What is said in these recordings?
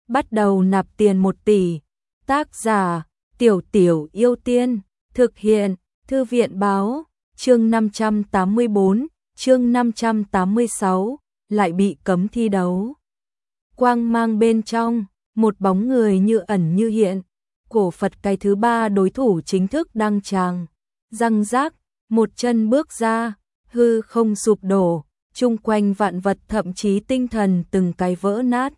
bắt đầu nạp tiền 1 tỷ. Tác giả: Tiểu Tiểu Yêu Tiên. Thực hiện: Thư viện báo. Chương 584, chương 586, lại bị cấm thi đấu. Quang mang bên trong, một bóng người như ẩn như hiện. Cổ Phật cái thứ 3 đối thủ chính thức đăng tràng. Răng rác, một chân bước ra, hư không sụp đổ, chung quanh vạn vật thậm chí tinh thần từng cái vỡ nát.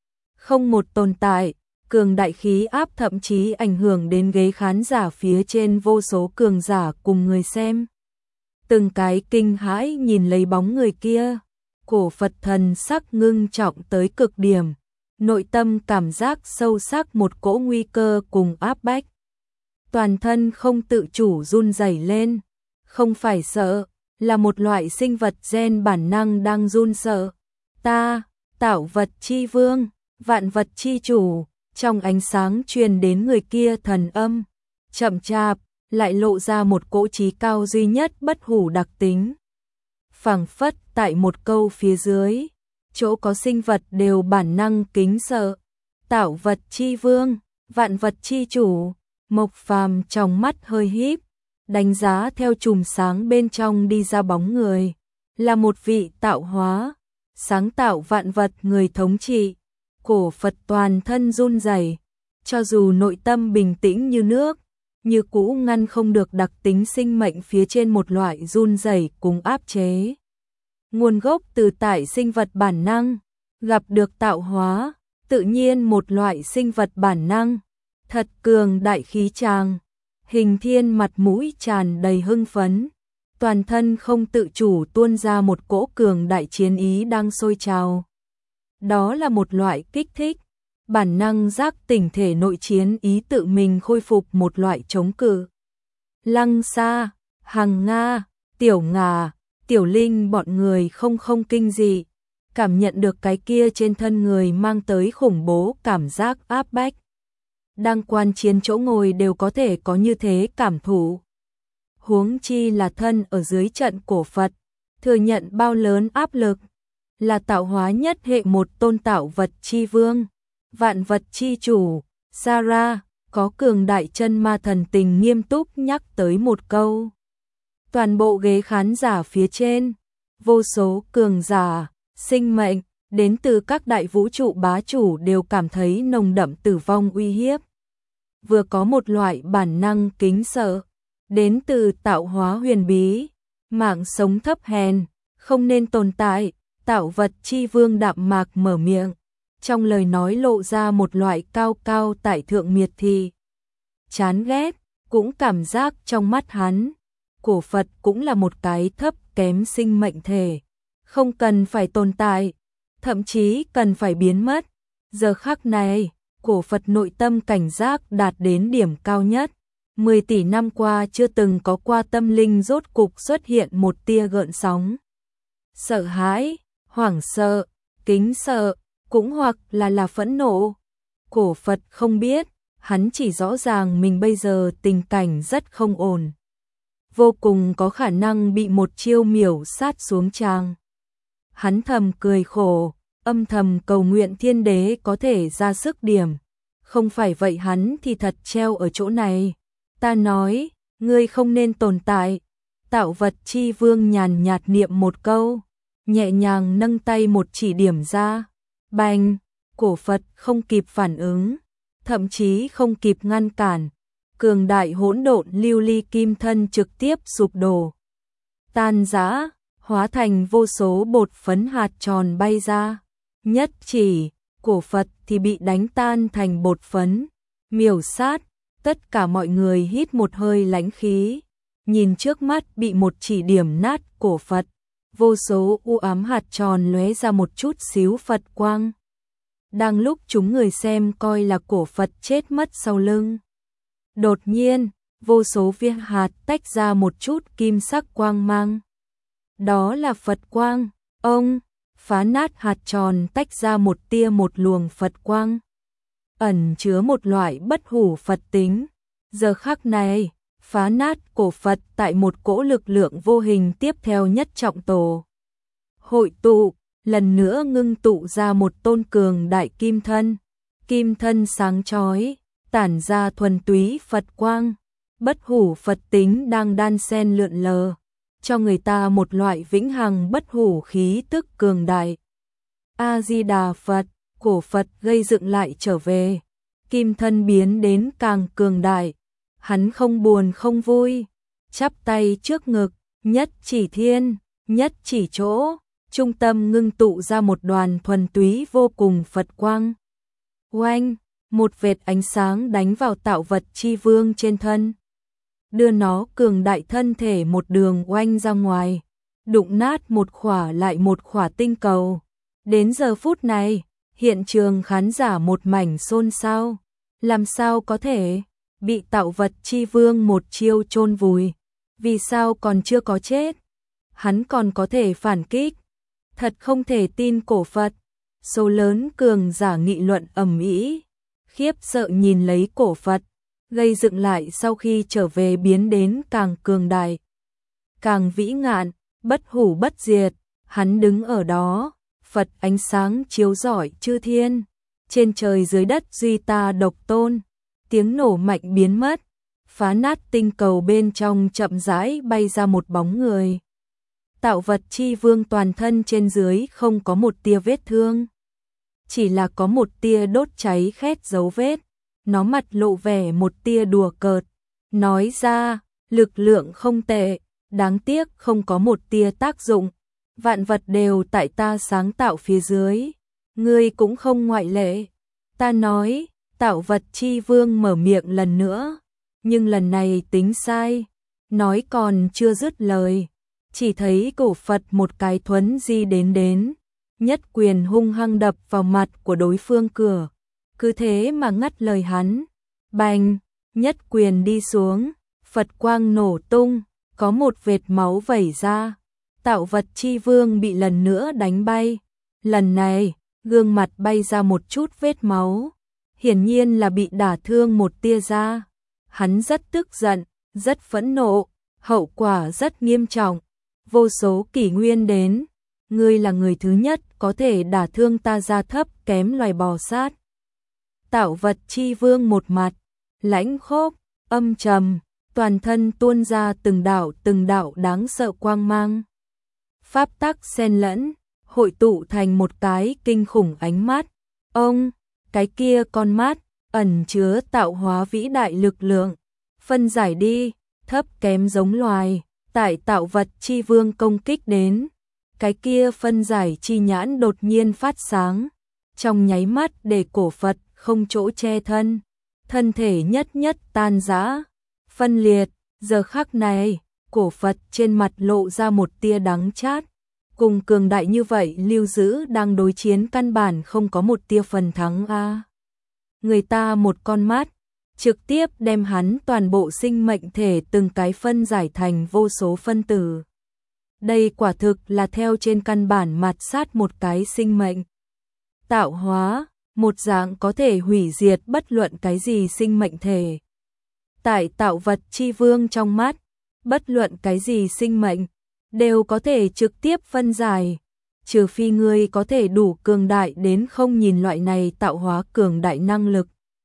Không một tồn tại, cường đại khí áp thậm chí ảnh hưởng đến ghế khán giả phía trên, vô số cường giả cùng người xem. Từng cái kinh hãi nhìn lấy bóng người kia, Cổ Phật thần sắc ngưng trọng tới cực điểm, nội tâm cảm giác sâu sắc một cỗ nguy cơ cùng áp bách. Toàn thân không tự chủ run rẩy lên, không phải sợ, là một loại sinh vật gen bản năng đang run sợ. Ta, tạo vật chi vương, vạn vật chi chủ. Trong ánh sáng truyền đến người kia thần âm, chậm chạp, lại lộ ra một cỗ trí cao duy nhất bất hủ đặc tính. Phảng phất tại một câu phía dưới, chỗ có sinh vật đều bản năng kính sợ. Tạo vật chi vương, vạn vật chi chủ. Mộc Phàm trong mắt hơi híp, đánh giá theo chùm sáng bên trong đi ra bóng người, là một vị tạo hóa, sáng tạo vạn vật người thống trị. Cổ Phật toàn thân run rẩy, cho dù nội tâm bình tĩnh như nước, như cũ ngăn không được đặc tính sinh mệnh phía trên một loại run rẩy cùng áp chế. Nguồn gốc từ tại sinh vật bản năng, gặp được tạo hóa, tự nhiên một loại sinh vật bản năng, thật cường đại khí tràng. Hình Thiên mặt mũi tràn đầy hưng phấn, toàn thân không tự chủ tuôn ra một cỗ cường đại chiến ý đang sôi trào. Đó là một loại kích thích, bản năng giác tỉnh thể nội chiến ý tự mình khôi phục một loại chống cự. Lăng Sa, Hằng Nga, Tiểu Ngà, Tiểu Linh bọn người không kinh dị, cảm nhận được cái kia trên thân người mang tới khủng bố cảm giác áp bách. Đang quan chiến chỗ ngồi đều có thể có như thế cảm thụ. Huống chi là thân ở dưới trận Cổ Phật, thừa nhận bao lớn áp lực. Là tạo hóa nhất hệ một tôn tạo vật chi vương, vạn vật chi chủ. Sarah có cường đại chân ma thần tình nghiêm túc nhắc tới một câu. Toàn bộ ghế khán giả phía trên, vô số cường giả, sinh mệnh, đến từ các đại vũ trụ bá chủ đều cảm thấy nồng đậm tử vong uy hiếp. Vừa có một loại bản năng kính sợ, đến từ tạo hóa huyền bí, mạng sống thấp hèn, không nên tồn tại. Tạo vật chi vương đạm mạc mở miệng, trong lời nói lộ ra một loại cao cao tại thượng miệt thị. Chán ghét, cũng cảm giác trong mắt hắn, Cổ Phật cũng là một cái thấp kém sinh mệnh thể, không cần phải tồn tại, thậm chí cần phải biến mất. Giờ khắc này, Cổ Phật nội tâm cảnh giác đạt đến điểm cao nhất. 10 tỷ năm qua chưa từng có qua, tâm linh rốt cục xuất hiện một tia gợn sóng. Sợ hãi, hoảng sợ, kính sợ, cũng hoặc là phẫn nộ. Cổ Phật không biết, hắn chỉ rõ ràng mình bây giờ tình cảnh rất không ổn. Vô cùng có khả năng bị một chiêu miểu sát xuống tràng. Hắn thầm cười khổ, âm thầm cầu nguyện thiên đế có thể ra sức điểm. Không phải vậy hắn thì thật treo ở chỗ này. Ta nói, ngươi không nên tồn tại. Tạo vật chi vương nhàn nhạt niệm một câu, nhẹ nhàng nâng tay một chỉ điểm ra. Bành, Cổ Phật không kịp phản ứng, thậm chí không kịp ngăn cản. Cường đại hỗn độn lưu ly kim thân trực tiếp sụp đổ, tan rã, hóa thành vô số bột phấn hạt tròn bay ra. Nhất chỉ, Cổ Phật thì bị đánh tan thành bột phấn, miểu sát. Tất cả mọi người hít một hơi lãnh khí, nhìn trước mắt bị một chỉ điểm nát Cổ Phật, vô số u ám hạt tròn lóe ra một chút xíu Phật quang. Đang lúc chúng người xem coi là Cổ Phật chết mất sau lưng, đột nhiên, vô số viên hạt tách ra một chút kim sắc quang mang. Đó là Phật quang. Ông phá nát hạt tròn, tách ra một tia một luồng Phật quang, ẩn chứa một loại bất hủ Phật tính. Giờ khắc này, phá nát Cổ Phật tại một cỗ lực lượng vô hình tiếp theo nhất trọng tổ hội tụ, lần nữa ngưng tụ ra một tôn cường đại kim thân. kim thân sáng chói, tản ra thuần túy Phật quang, bất hủ Phật tính đang đan xen lượn lờ, cho người ta một loại vĩnh hằng bất hủ khí tức cường đại. A Di Đà Phật, cổ Phật gây dựng lại trở về, kim thân biến đến càng cường đại, hắn không buồn không vui, chắp tay trước ngực, nhất chỉ thiên, nhất chỉ chỗ, trung tâm ngưng tụ ra một đoàn thuần túy vô cùng Phật quang. Oanh, một vệt ánh sáng đánh vào tạo vật chi vương trên thân, đưa nó cường đại thân thể một đường oanh ra ngoài, đụng nát một khỏa lại một khỏa tinh cầu. Đến giờ phút này, hiện trường khán giả một mảnh xôn xao, làm sao có thể bị tạo vật chi vương một chiêu chôn vùi, vì sao còn chưa có chết, hắn còn có thể phản kích, thật không thể tin. Cổ Phật, số lớn cường giả nghị luận ầm ĩ, khiếp sợ nhìn lấy cổ Phật, gây dựng lại sau khi trở về biến đến càng cường đại, càng vĩ ngạn, bất hủ bất diệt, hắn đứng ở đó, Phật ánh sáng chiếu rọi chư thiên, trên trời dưới đất duy ta độc tôn, tiếng nổ mạnh biến mất, phá nát tinh cầu bên trong chậm rãi bay ra một bóng người. Tạo vật chi vương toàn thân trên dưới không có một tia vết thương, chỉ là có một tia đốt cháy khét dấu vết, nó mặt lộ vẻ một tia đùa cợt, nói ra, lực lượng không tệ, đáng tiếc không có một tia tác dụng, vạn vật đều tại ta sáng tạo phía dưới, ngươi cũng không ngoại lệ. Ta nói, tạo vật chi vương mở miệng lần nữa, nhưng lần này tính sai, nói còn chưa dứt lời, chỉ thấy cổ Phật một cái thuấn di đến, nhất quyền hung hăng đập vào mặt của đối phương cửa, cứ thế mà ngắt lời hắn. Bành, nhất quyền đi xuống, Phật quang nổ tung, có một vệt máu vẩy ra, tạo vật chi vương bị lần nữa đánh bay, lần này, gương mặt bay ra một chút vết máu, hiển nhiên là bị đả thương một tia da. Hắn rất tức giận, rất phẫn nộ, hậu quả rất nghiêm trọng, vô số kỷ nguyên đến, ngươi là người thứ nhất có thể đả thương ta da thấp kém loài bò sát. Tạo vật chi vương một mặt, lãnh khốc, âm trầm, toàn thân tuôn ra từng đạo đáng sợ quang mang. Pháp tắc xen lẫn, hội tụ thành một cái kinh khủng ánh mắt. Ông, cái kia con mắt, ẩn chứa tạo hóa vĩ đại lực lượng. Phân giải đi, thấp kém giống loài, tại tạo vật chi vương công kích đến. Cái kia phân giải chi nhãn đột nhiên phát sáng, trong nháy mắt để cổ Phật không chỗ che thân, thân thể nhất tan rã, phân liệt. Giờ khắc này, cổ Phật trên mặt lộ ra một tia đắng chát, cùng cường đại như vậy lưu giữ đang đối chiến căn bản không có một tia phần thắng a. Người ta một con mắt, trực tiếp đem hắn toàn bộ sinh mệnh thể từng cái phân giải thành vô số phân tử. Đây quả thực là theo trên căn bản mạt sát một cái sinh mệnh. Tạo hóa, một dạng có thể hủy diệt bất luận cái gì sinh mệnh thể. Tại tạo vật chi vương trong mắt, bất luận cái gì sinh mệnh, đều có thể trực tiếp phân giải, trừ phi ngươi có thể đủ cường đại đến không nhìn loại này tạo hóa cường đại năng lực.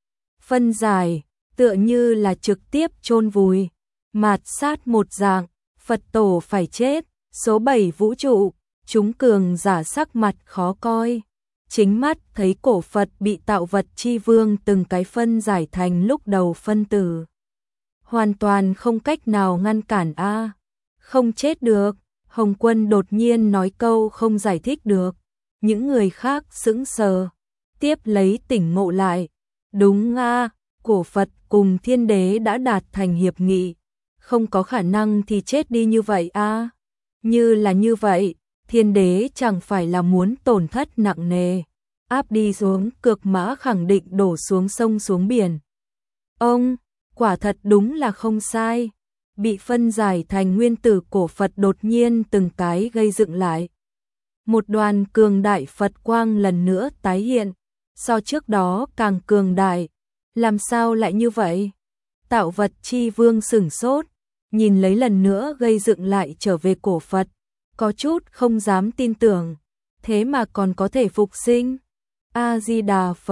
Phân giải, tựa như là trực tiếp chôn vùi, mạt sát một dạng, Phật tổ phải chết, số 7 vũ trụ, chúng cường giả sắc mặt khó coi. Chính mắt thấy cổ Phật bị tạo vật chi vương từng cái phân giải thành lúc đầu phân tử. Hoàn toàn không cách nào ngăn cản a. Không chết được, Hồng Quân đột nhiên nói câu không giải thích được. Những người khác sững sờ, tiếp lấy tỉnh ngộ lại. Đúng a, cổ Phật cùng thiên đế đã đạt thành hiệp nghị, không có khả năng thì chết đi như vậy a. Như là như vậy, thiên đế chẳng phải là muốn tổn thất nặng nề, áp đi xuống cược mã khẳng định đổ xuống sông xuống biển. Ông, quả thật đúng là không sai, bị phân giải thành nguyên tử cổ Phật đột nhiên từng cái gây dựng lại. Một đoàn cường đại Phật quang lần nữa tái hiện, so trước đó càng cường đại, làm sao lại như vậy? Tạo vật chi vương sửng sốt, nhìn lấy lần nữa gây dựng lại trở về cổ Phật, có chút không dám tin tưởng, thế mà còn có thể phục sinh. A Di Đà Phật,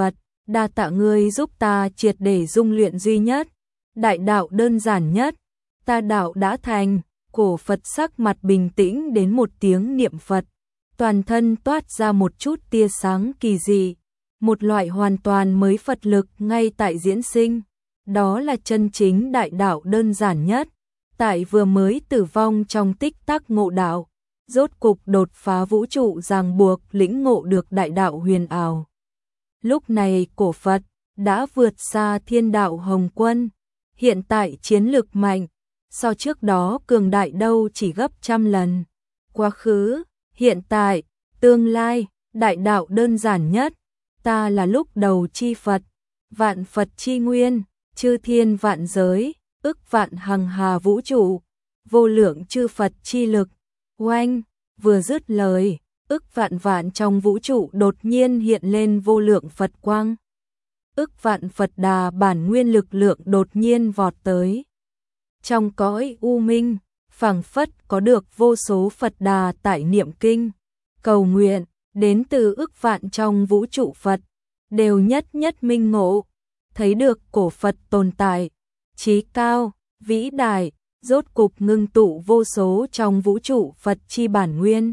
đa tạ ngươi giúp ta triệt để dung luyện duy nhất, đại đạo đơn giản nhất, ta đạo đã thành. Cổ Phật sắc mặt bình tĩnh đến một tiếng niệm Phật, toàn thân toát ra một chút tia sáng kỳ dị, một loại hoàn toàn mới Phật lực ngay tại diễn sinh, đó là chân chính đại đạo đơn giản nhất, tại vừa mới tử vong trong tích tắc ngộ đạo, rốt cục đột phá vũ trụ ràng buộc lĩnh ngộ được đại đạo huyền ảo. Lúc này Cổ Phật đã vượt xa Thiên Đạo Hồng Quân, hiện tại chiến lực mạnh, so trước đó cường đại đâu chỉ gấp trăm lần. Quá khứ, hiện tại, tương lai, đại đạo đơn giản nhất, ta là lúc đầu chi Phật, vạn Phật chi nguyên, chư thiên vạn giới, ức vạn hằng hà vũ trụ, vô lượng chư Phật chi lực. Oanh, vừa dứt lời, ức vạn vạn trong vũ trụ đột nhiên hiện lên vô lượng Phật quang. Ức vạn Phật đà bản nguyên lực lượng đột nhiên vọt tới. Trong cõi u minh, phảng phất có được vô số Phật đà tại niệm kinh, cầu nguyện, đến từ ức vạn trong vũ trụ Phật, đều nhất nhất minh ngộ, thấy được Cổ Phật tồn tại, trí cao, vĩ đại, rốt cục ngưng tụ vô số trong vũ trụ Phật chi bản nguyên.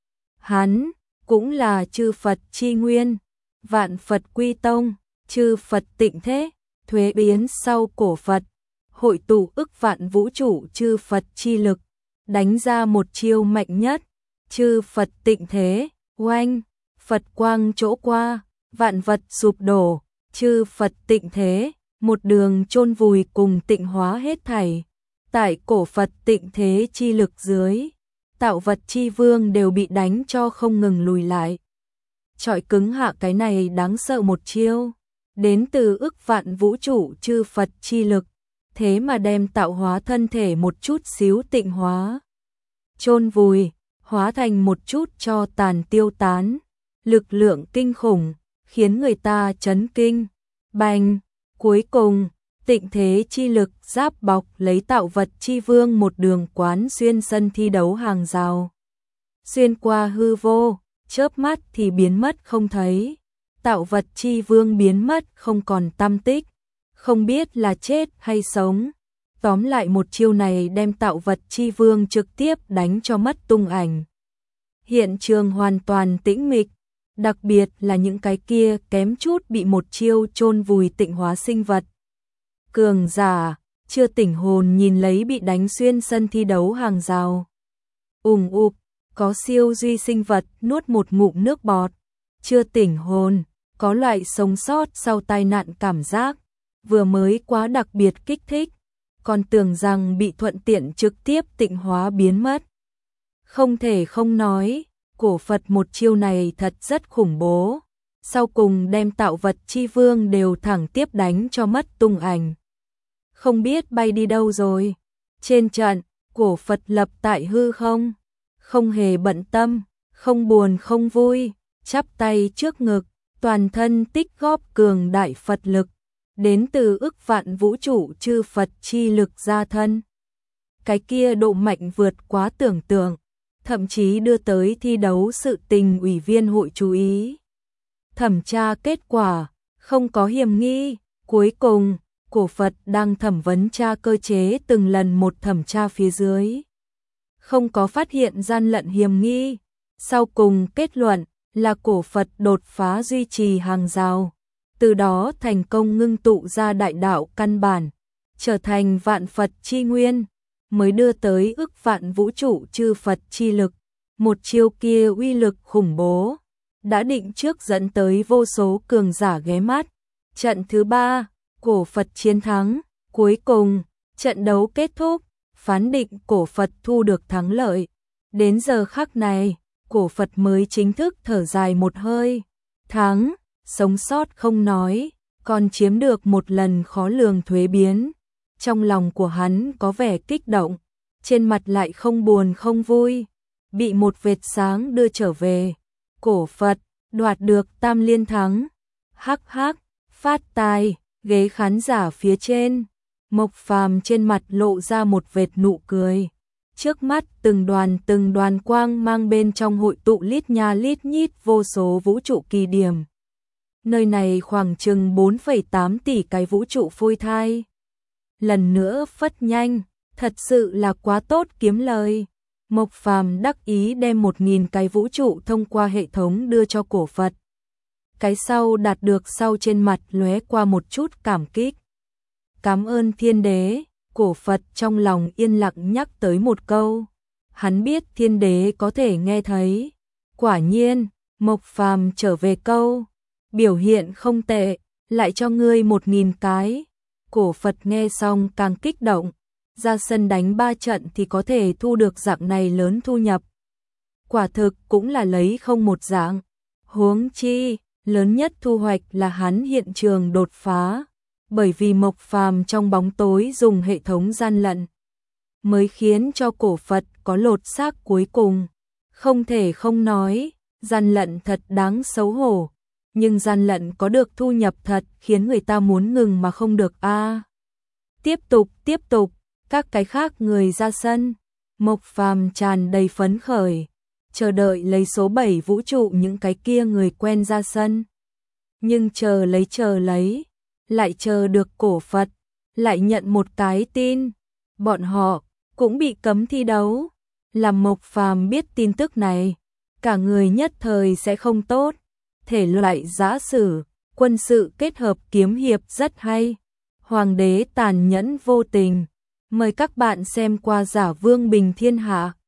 Hắn cũng là chư Phật chi nguyên, vạn Phật quy tông, chư Phật tịnh thế, thuế biến sau Cổ Phật, hội tụ ức vạn vũ trụ chư Phật chi lực, đánh ra một chiêu mạnh nhất, chư Phật tịnh thế, oanh, Phật quang chỗ qua, vạn vật sụp đổ, chư Phật tịnh thế, một đường chôn vùi cùng tịnh hóa hết thảy. Tại Cổ Phật tịnh thế chi lực dưới, tạo vật chi vương đều bị đánh cho không ngừng lùi lại. Trọi cứng hạ cái này đáng sợ một chiêu, đến từ ức vạn vũ trụ chư Phật chi lực, thế mà đem tạo hóa thân thể một chút xíu tịnh hóa. Chôn vùi, hóa thành một chút cho tàn tiêu tán, lực lượng kinh khủng, khiến người ta chấn kinh. Bành, cuối cùng, tịnh thế chi lực giáp bọc lấy tạo vật chi vương một đường quán xuyên sân thi đấu hàng rào. Xuyên qua hư vô, chớp mắt thì biến mất không thấy. Tạo vật chi vương biến mất không còn tăm tích, không biết là chết hay sống. Tóm lại một chiêu này đem tạo vật chi vương trực tiếp đánh cho mất tung ảnh. Hiện trường hoàn toàn tĩnh mịch, đặc biệt là những cái kia kém chút bị một chiêu chôn vùi tịnh hóa sinh vật. Cường giả, chưa tỉnh hồn nhìn lấy bị đánh xuyên sân thi đấu hàng rào. Ụp, có siêu duy sinh vật nuốt một ngụm nước bọt. Chưa tỉnh hồn, có loại sống sót sau tai nạn cảm giác, vừa mới quá đặc biệt kích thích, còn tưởng rằng bị thuận tiện trực tiếp tịnh hóa biến mất. Không thể không nói, Cổ Phật một chiêu này thật rất khủng bố, sau cùng đem tạo vật chi vương đều thẳng tiếp đánh cho mất tung ảnh. Không biết bay đi đâu rồi. Trên trận, Cổ Phật lập tại hư không, không hề bận tâm, không buồn không vui, chắp tay trước ngực, toàn thân tích góp cường đại Phật lực, đến từ ức vạn vũ trụ chư Phật chi lực ra thân. Cái kia độ mạnh vượt quá tưởng tượng, thậm chí đưa tới thi đấu sự tình ủy viên hội chú ý. Thẩm tra kết quả, không có hiểm nghi, cuối cùng, Cổ Phật đang thẩm vấn tra cơ chế từng lần một thẩm tra phía dưới. Không có phát hiện gian lận hiểm nghi, sau cùng kết luận là Cổ Phật đột phá duy trì hàng rào, từ đó thành công ngưng tụ ra đại đạo căn bản, trở thành vạn Phật chi nguyên, mới đưa tới ức vạn vũ trụ chư Phật chi lực. Một chiêu kia uy lực khủng bố, đã định trước dẫn tới vô số cường giả ghé mắt. Trận thứ 3, Cổ Phật chiến thắng, cuối cùng, trận đấu kết thúc, phán định Cổ Phật thu được thắng lợi. Đến giờ khắc này, Cổ Phật mới chính thức thở dài một hơi. Thắng, sống sót không nói, còn chiếm được một lần khó lường thuế biến. Trong lòng của hắn có vẻ kích động, trên mặt lại không buồn không vui, bị một vệt sáng đưa trở về. Cổ Phật đoạt được tam liên thắng. Hắc hắc, phát tài, ghế khán giả phía trên, Mộc Phàm trên mặt lộ ra một vệt nụ cười. Trước mắt từng đoàn quang mang bên trong hội tụ lít nha lít nhít vô số vũ trụ kỳ điểm. Nơi này khoảng chừng 4,8 tỷ cái vũ trụ phôi thai. Lần nữa phất nhanh, thật sự là quá tốt kiếm lời. Mộc Phàm đắc ý đem 1.000 cái vũ trụ thông qua hệ thống đưa cho cổ Phật. Cái sau đạt được sau trên mặt lóe qua một chút cảm kích. Cảm ơn thiên đế, cổ Phật trong lòng yên lặng nhắc tới một câu. Hắn biết thiên đế có thể nghe thấy. Quả nhiên, Mộc Phàm trở về câu. Biểu hiện không tệ, lại cho ngươi 1.000 cái. Cổ Phật nghe xong càng kích động. Ra sân đánh 3 trận thì có thể thu được dạng này lớn thu nhập. Quả thực cũng là lấy không một dạng. Huống chi, lớn nhất thu hoạch là hắn hiện trường đột phá. Bởi vì Mộc Phàm trong bóng tối dùng hệ thống gian lận, mới khiến cho cổ Phật có lột xác cuối cùng. Không thể không nói, gian lận thật đáng xấu hổ. Nhưng gian lận có được thu nhập thật khiến người ta muốn ngừng mà không được a. Tiếp tục, các cái khác người ra sân. Mộc Phàm tràn đầy phấn khởi, chờ đợi lấy số 7 vũ trụ những cái kia người quen ra sân. Nhưng chờ lấy, lại chờ được cổ Phật, lại nhận một cái tin. Bọn họ cũng bị cấm thi đấu. Làm Mộc Phàm biết tin tức này, cả người nhất thời sẽ không tốt. Thể loại giã sử, quân sự kết hợp kiếm hiệp rất hay. Hoàng đế tàn nhẫn vô tình. Mời các bạn xem qua Giả Vương Bình Thiên Hạ.